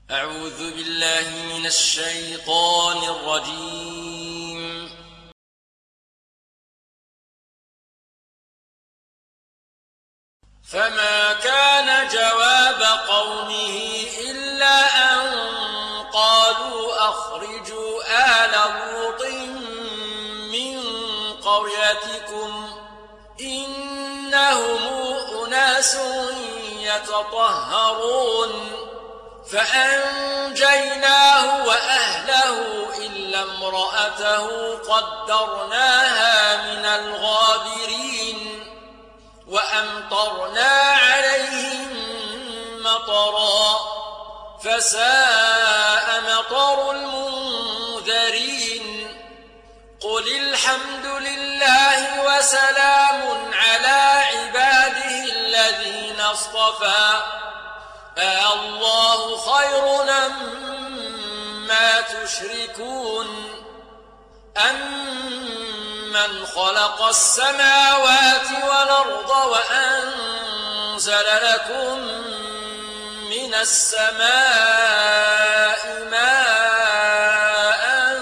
أعوذ بالله من الشيطان الرجيم. فما كان جواب قومه إلا أن قالوا أخرجوا آل لوط من قريتكم إنهم أناس يتطهرون فأنجيناه وأهله إلا امرأته قدرناها من الغابرين وأمطرنا عليهم مطرا فساء مطر المنذرين. قل الحمد لله وسلام على عباده الذين اصطفى الله خير أمّا تشركون أمن خلق السماوات والأرض وأنزل لكم من السماء ماء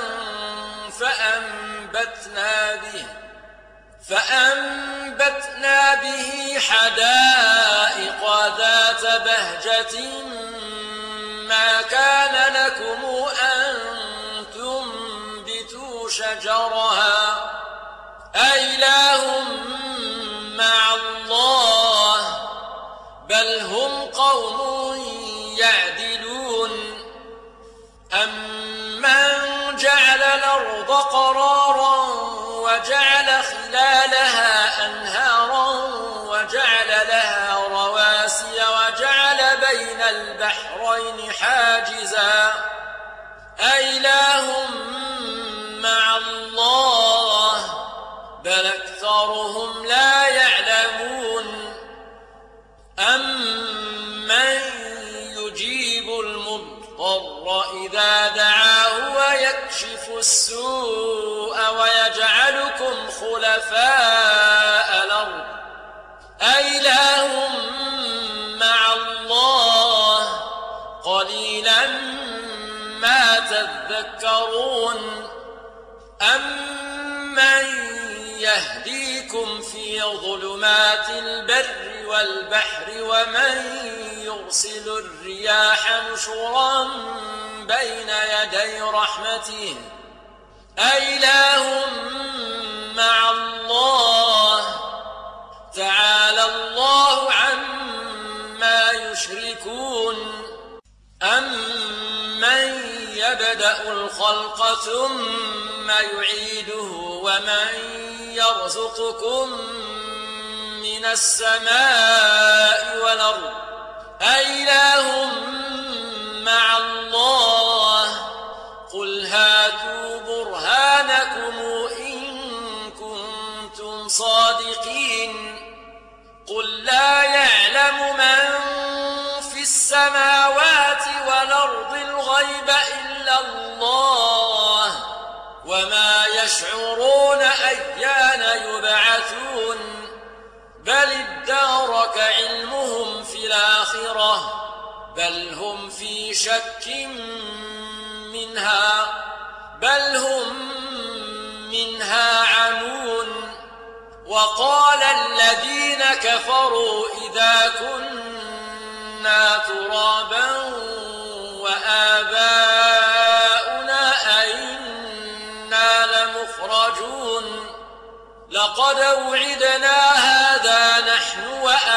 فأنبتنا به حدائق ذات بهجة ما كان لكم أن تنبتوا شجرها أإله مع الله بل هم قوم يعدلون. أمن جعل الأرض قرارا وجعل خلالها أنهارا وجعل لها رواسي وجعل بين البحرين حاجزا أإله مع الله بل أكثرهم لا يعلمون. أمن يجيب المضطر إذا دعاه ويكشف السوء ويجعلكم خلفاء الأرض أإله مع الله قليلا ما تذكرون. أمن يهديكم في ظلمات البر والبحر ومن يرسل الرياح نشرا بين يدي رحمته أإله مع الله تعالى الله عما يشركون. أمن يبدأ الخلق ثم يعيده ومن يرزقكم من السماء والأرض أإله مع الله قل هاتوا برهانكم إن كنتم صادقين. قل لا يعلم من في السماوات والأرض الغيب إلا الله وما يشعرون أيان يبعثون بل ادارك علمهم في الآخرة بل هم في شك منها بل هم منها عمون. وقال الذين كفروا إذا كنا ترابا وآباؤنا أئنا لمخرجون لقد وعدنا هذا نحن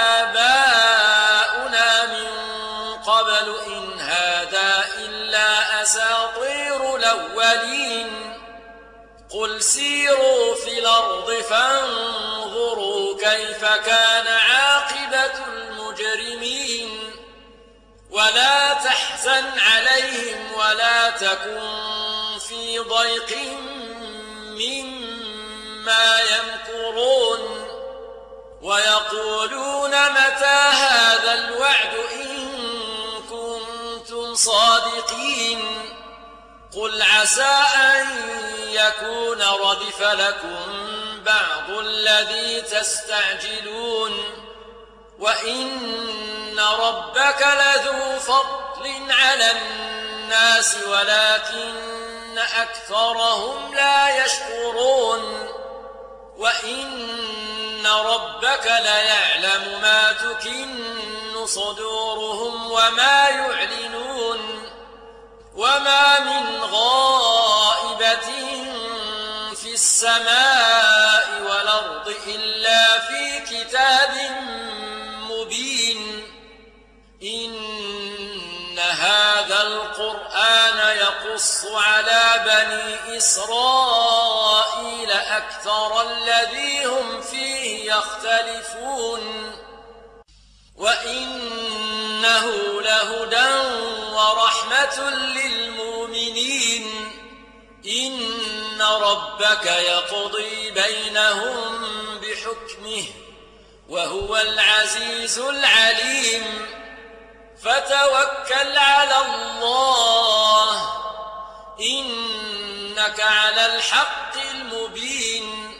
وآباؤنا من قبل إن هذا إلا أساطير الأولين. قل سيروا في الأرض فانظروا كيف كان عاقبة المجرمين. ولا تحزن عليهم ولا تكن في ضيق مما يمكرون ويقولون متى هذا الوعد إن كنتم صادقين. قل عسى أن يكون ردف لكم بعض الذي تستعجلون وإن ربك لذو فضل على الناس ولكن أكثرهم لا يشكرون وإن ربك ليعلم ما تكن صدورهم وما يعلنون وما من غائبة في السماء والأرض إلا في كتاب مبين إن هذا القرآن يقص على بني إسرائيل أكثر الذي هم فيه يختلفون وإنه لهدى ورحمة للمؤمنين إن ربك يقضي بينهم بحكمه وهو العزيز العليم فتوكل على الله إنك على الحق المبين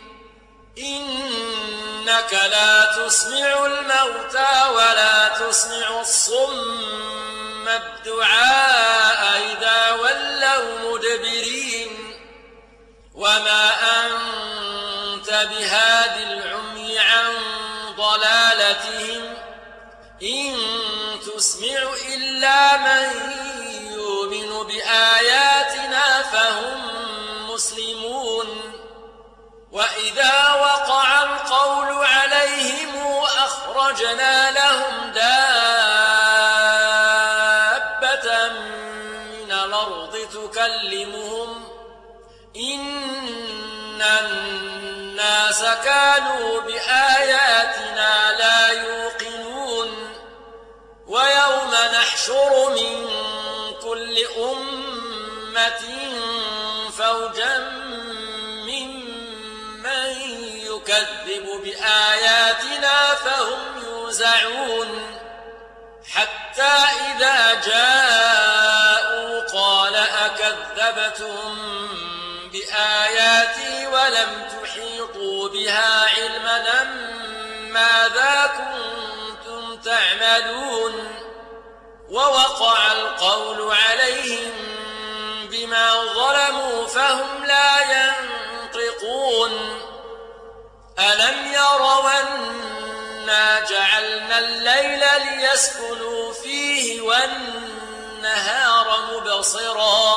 إنك لا تسمع الموتى ولا تسمع الصم الدعاء إذا ولوا مدبرين وما أنت بهاد العمي عن ضلالتهم إن تسمع إلا من يؤمن بآياتنا فهم مسلمون وإذا وقع القول عليهم أخرجنا لهم دابة من الأرض تكلمهم إن الناس كانوا بآياتنا لا يوقنون ويوم نحشر من كل أمة فوجا ممن يكذب بآياتنا فهم يوزعون حتى إذا جاءوا قال أكذبتم بآياتي ولم تحيطوا بها علما ماذا كنتم تعملون ووقع القول عليهم بما ظلموا فهم لا ينطقون ألم يروا أنا جعلنا الليل ليسكنوا فيه والنهار مبصرا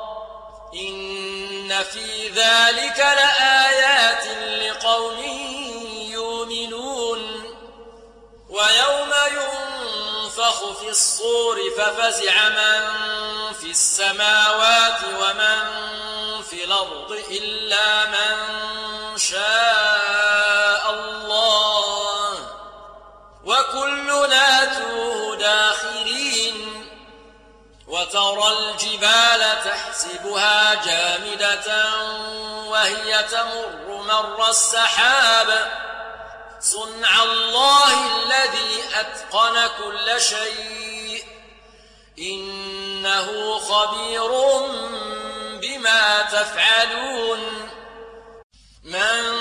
إن في ذلك لآيات لقوم يؤمنون ويوم ينفخ في الصور ففزع من في السماوات ومن في الأرض إلا من شاء الله وكلنا توه داخرين وترى الجبال تحسبها جامدة وهي تمر مر السحاب صنع الله الذي أتقن كل شيء إنه خبير بما تفعلون من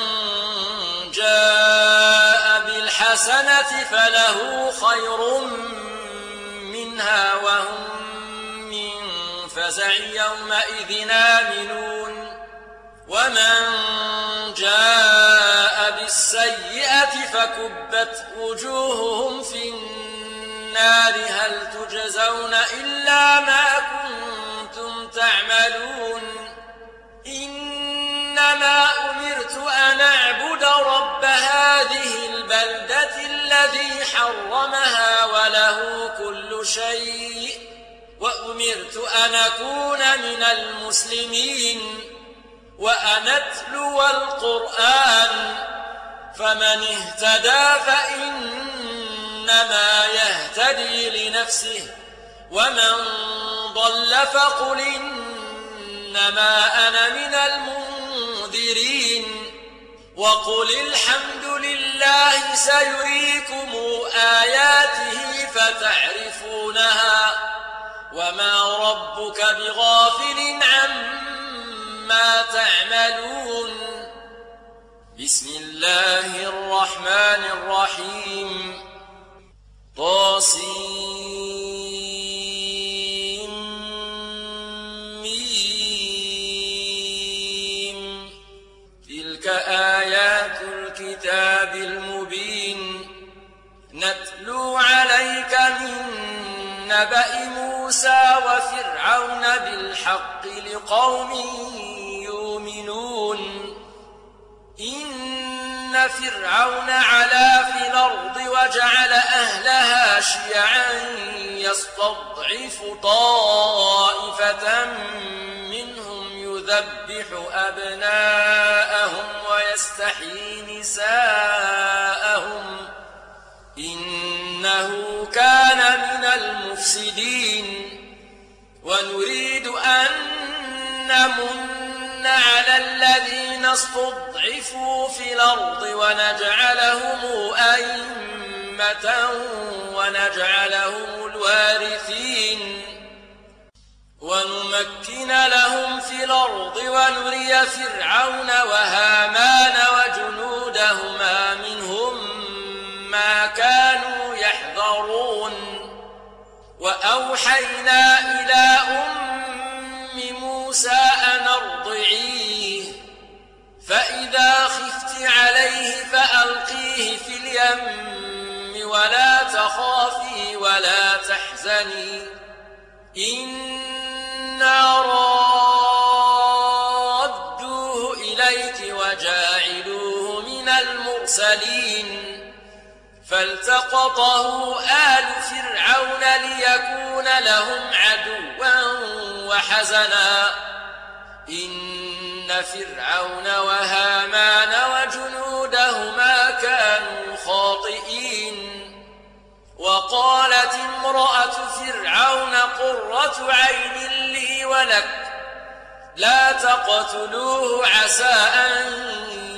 جاء بالحسنة فله خير منها وهم من فزع يومئذ آمنون ومن جاء بالسيئة فكبت وجوههم في النار هل تجزون إلا ما كنتم تعملون إنما أمرت أن أعبد رب هذه البلدة الذي حرمها وله كل شيء وأمرت أن أكون من المسلمين وأن أتلو القرآن فمن اهتدى فإنما يهتدي لنفسه ومن ضل فقل إنما أنا من المنذرين وقل الحمد لله سيريكم آياته فتعرفونها وما ربك بغافل عما تعملون بسم الله الرحمن الرحيم طاسين نتلو عليك من نبأ موسى وفرعون بالحق لقوم يؤمنون إن فرعون علا في الأرض وجعل أهلها شيعا يستضعف طائفة منهم يذبح أبناءهم ويستحيي نساءهم إنه كان من المفسدين ونريد أن نمن على الذين استضعفوا في الأرض ونجعلهم أئمة ونجعلهم الوارثين ونمكن لهم في الأرض ونري فرعون وهامان وجنودهما منهم ما كانوا يحذرون وأوحينا إلى موسى أن أرضعيه فإذا خفت عليه فألقيه في اليم ولا تخافي ولا تحزني إنا رادوه إليك وجاعلوه من المرسلين فالتقطه آل فرعون ليكون لهم عدوا وحزنا إن فرعون وهامان وجنودهما كانوا خاطئين وقالت امرأة فرعون قرة عين لي ولك لا تقتلوه عسى أن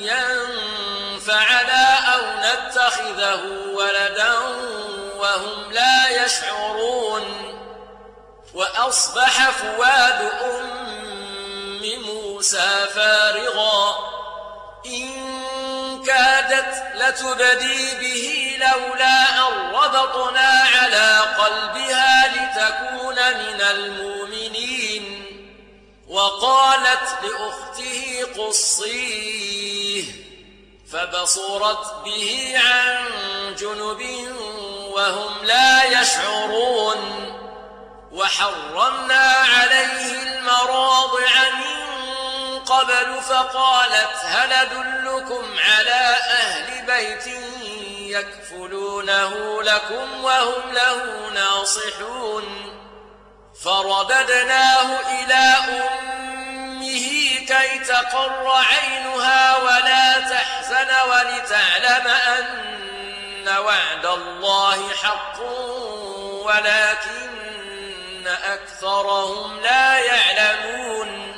ينفعنا أو نتخذه ولدا وهم لا يشعرون وأصبح فؤاد أم موسى فارغا إن كادت لتبدي به لولا أن ربطنا على قلبها لتكون من المؤمنين وقالت لأخته قصيه فبصرت به عن جنب وهم لا يشعرون وحرمنا عليه المراضع من قبل فقالت هل أدلكم على أهل بيت يكفلونه لكم وهم له ناصحون فرددناه إلى أمه كي تقر عينها ولا تحزن ولتعلم أن وعد الله حق ولكن أكثرهم لا يعلمون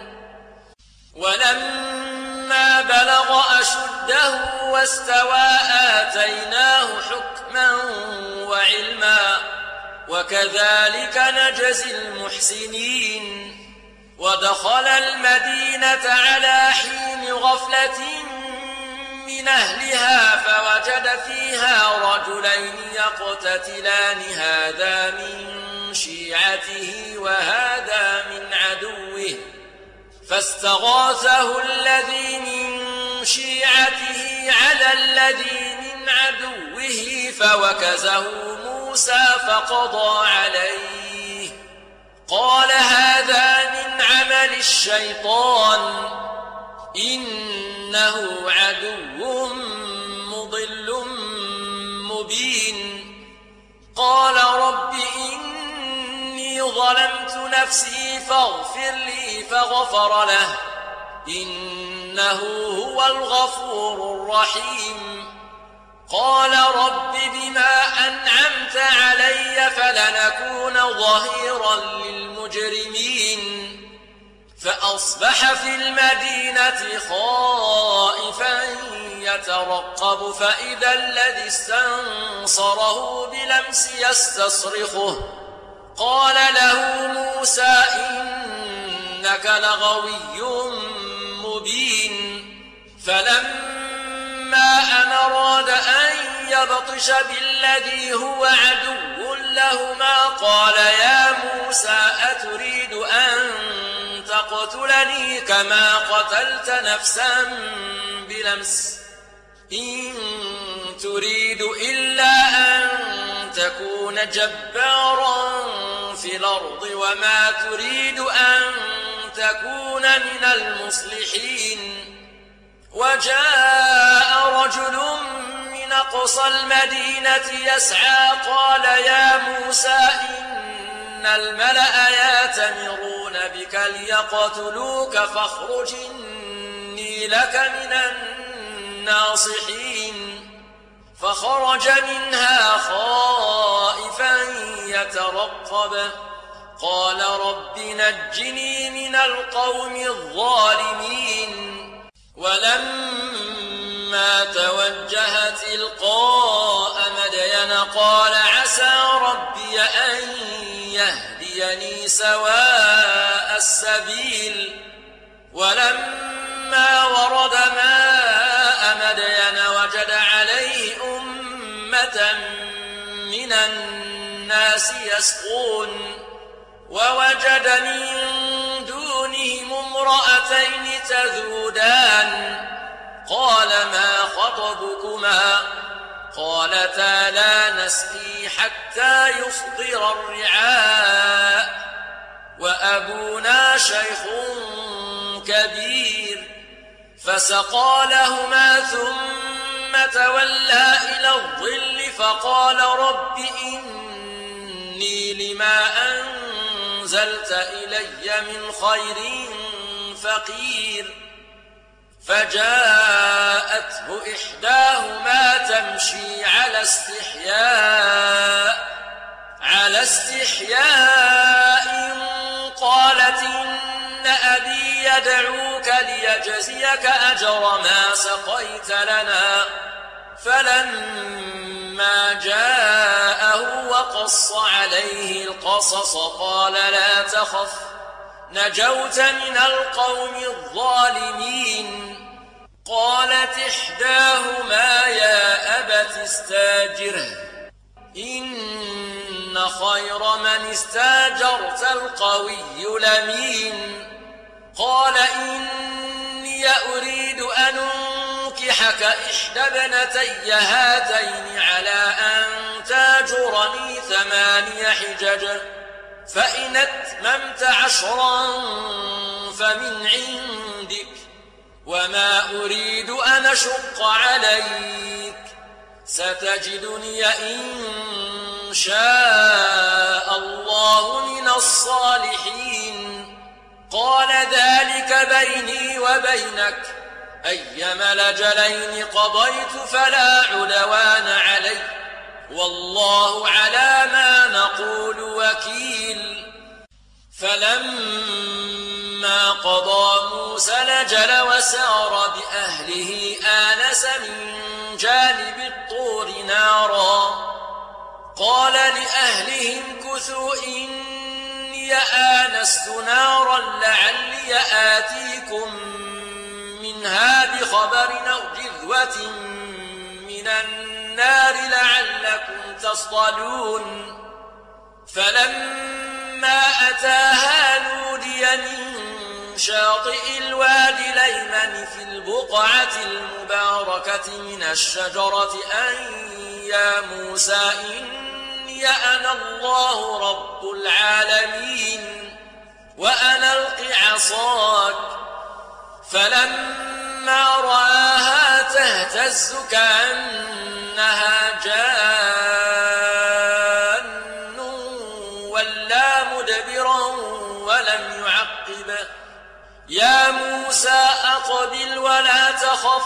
ولما بلغ أشده واستوى آتيناه حكما وعلما وكذلك نجزي المحسنين ودخل المدينة على حين غفلة من أهلها فوجد فيها رجلين يقتتلان هذا من شيعته وهذا من عدوه فاستغاثه الذي من شيعته على الذي من عدوه فوكزه موسى فقضى عليه قال هذا من عمل الشيطان إنه عدو مضل مبين قال رب إني ظلمت نفسي فاغفر لي فغفر له إنه هو الغفور الرحيم قال رب بما أنعمت علي فلنكون ظهيرا للمجرمين فأصبح في المدينة خائفا يترقب فإذا الذي استنصره بلمس يستصرخه قال له موسى إنك لغوي مبين فلما أن أراد أن يبطش بالذي هو عدو لهما قال يا موسى أتريد أن تقتلني كما قتلت نفسا بلمس إن تريد إلا أن جبارا في الأرض وما تريد أن تكون من المصلحين. وجاء رجل من أقصى المدينة يسعى قال يا موسى إن الملأ يأتمرون بك ليقتلوك فاخرج إني لك من الناصحين. فخرج منها خائفا يترقب قال رب نجني من القوم الظالمين. ولما توجه تلقاء مدين قال عسى ربي أن يهديني سواء السبيل. ولما ورد ماء مدين وجد عليه أمة من الناس يسقون ووجد من دونهم امرأتين تذودان قال ما خطبكما قالتا لا نسقي حتى يصدر الرعاء وأبونا شيخ كبير. فسقى لهما ثم تولى إلى الظل فقال رب إني لما أنزلت إلي من خير فقير. فجاءته إحداهما تمشي على استحياء قالت إن أبي يدعوك ليجزيك أجر ما سقيت لنا. فلما جاءه وقص عليه القصص قال لا تخف نجوت من القوم الظالمين. قالت إحداهما يا أبت استاجره إن خير من استاجرت القوي الأمين. قال إني أريد أن أنكحك إحدى ابنتي هاتين على أن تاجرني 8 حجج فإن أتممت 10 فمن عندك وما أريد أن أشق عليك ستجدني إن شاء الله من الصالحين. قال ذلك بيني وبينك أيما الأجلين قضيت فلا عدوان علي والله على ما نقول وكيل. فلما قضى موسى الأجل وسار بأهله آنس من جانب الطور نارا قال لأهلهم كثوا إني آنست نارا لعلي آتيكم منها بخبر أو جذوة من النار لعلكم تصطلون. فلما أتاها نودي من شاطئ الوادي الأيمن في البقعة المباركة من الشجرة أن يا موسى إني أنا الله رب العالمين وأن ألق عصاك. فلما رآها تهتز كأنها جان ولا مدبرا ولم يعقب يا موسى أقبل ولا تخف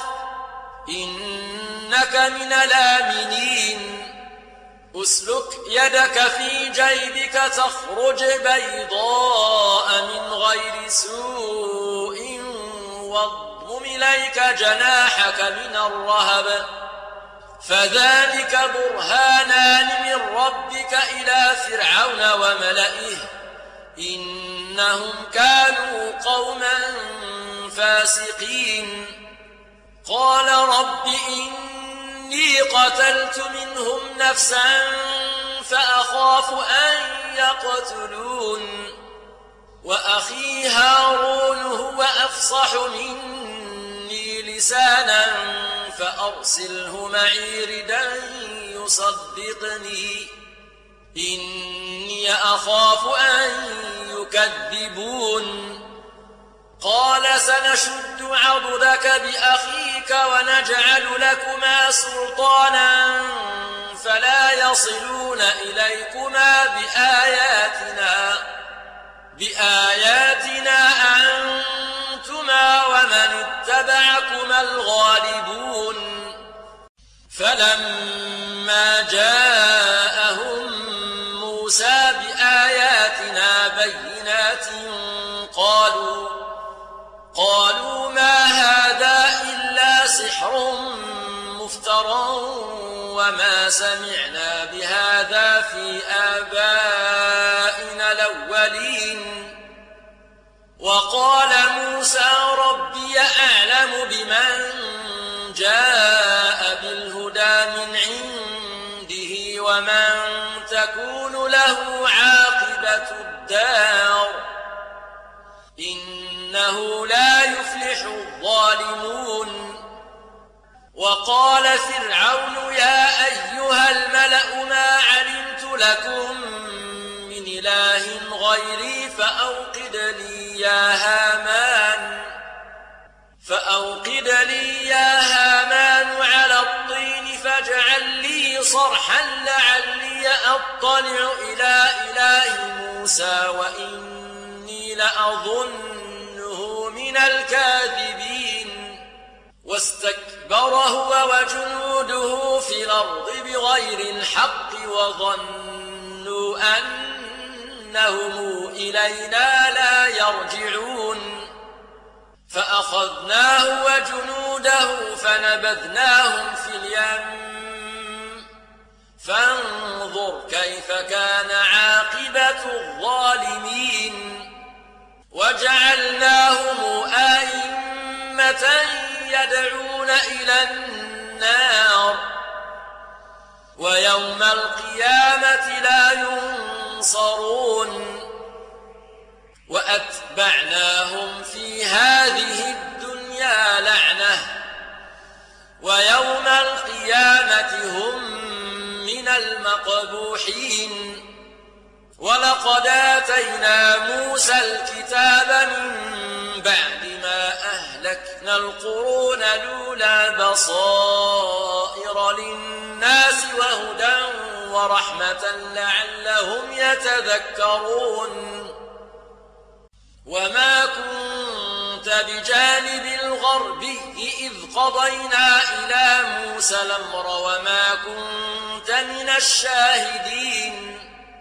إنك من الآمنين. أسلك يدك في جيبك تخرج بيضاء من غير سوء واضم إليك جناحك من الرهب فذلك برهانان من ربك إلى فرعون وملئه إنهم كانوا قوما فاسقين. قال رب إني قتلت منهم نفسا فأخاف أن يقتلون وأخي هارون هو أفصح مني لسانا فأرسله معي ردا يصدقني إني أخاف أن يكذبون قال سنشد عضدك بأخيك ونجعل لكما سلطانا فلا يصلون إليكما بآياتنا أنتما ومن اتبعكما الغالبون فلما جاءهم موسى بآياتنا بينات قالوا ما هذا إلا سحر مفترى وما سمعنا بهذا في آبائنا الأولين وقال موسى ربي أعلم بمن جاء بالهدى من عنده ومن تكون له عاقبة الدار إنه لا يفلح الظالمون وقال فرعون يا أيها الملأ ما علمت لكم من إله غيري فأوقد لي يا هامان على الطين فاجعل لي صرحا لعلي أطلع إلى إله موسى وإني لأظنه من الكاذبين واستكبر هو وجنوده في الأرض بغير الحق وظنوا أنهم إلينا لا يرجعون فأخذناه وجنوده فنبذناهم في اليم فانظر كيف كان عاقبة الظالمين وجعلناهم أئمة يدعون إلى النار ويوم القيامة لا ينصرون وأتبعناهم في هذه الدنيا لعنة ويوم القيامة هم من المقبوحين ولقد آتينا موسى الكتاب من بعد ما أهلكنا القرون الأولى بصائر للناس وهدى ورحمة لعلهم يتذكرون وما كنت بجانب الغربي إذ قضينا إلى موسى الأمر وما كنت من الشاهدين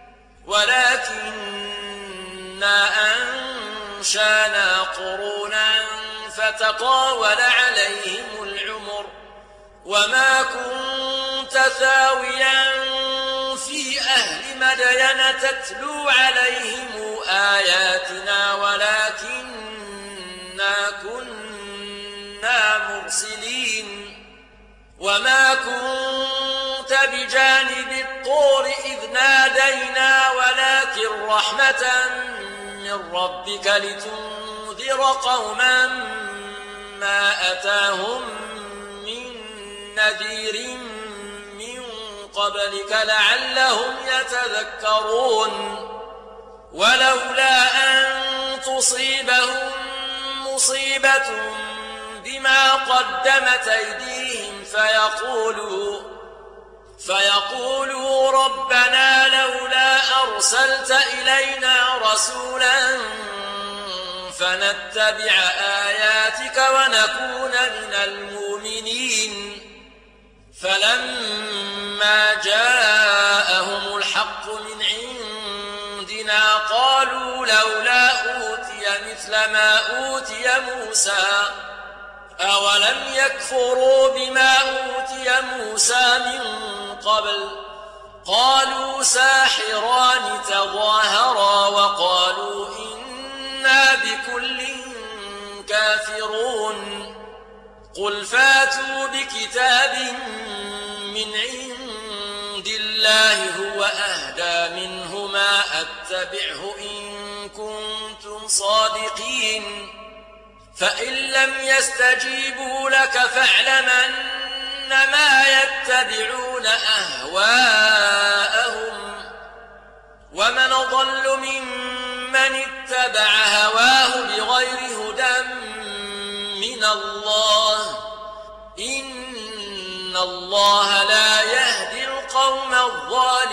ولكننا أنشأنا قرونا فتطاول عليهم العمر وما كنت ثاويا في أهل مدين تتلو عليهم آياتنا ولكننا كنا مرسلين وما كنت بجانب الطور إذ نادينا ولكن رحمة من ربك لتنذر قوما ما أتاهم من نذير من قبلك لعلهم يتذكرون ولولا أن تصيبهم مصيبة بما قدمت أيديهم فيقولوا ربنا لولا أرسلت إلينا رسولا فنتبع آياتك ونكون من المؤمنين فلما جاءهم الحق من عندنا قالوا لولا أوتي مثل ما أوتي موسى أولم يكفروا بما أوتي موسى من قبل قالوا ساحران تظاهرا وقالوا إنا بكل كافرون قل فاتوا بكتاب من عند الله هو أهدى منه ما أتبعه إن كنتم صادقين فإن لم يستجيبوا لك فاعلم أنما يتبعون أهواءهم أضل ممن اتبع هواه بغير هدى من الله إن الله لا يهدي القوم الظالمين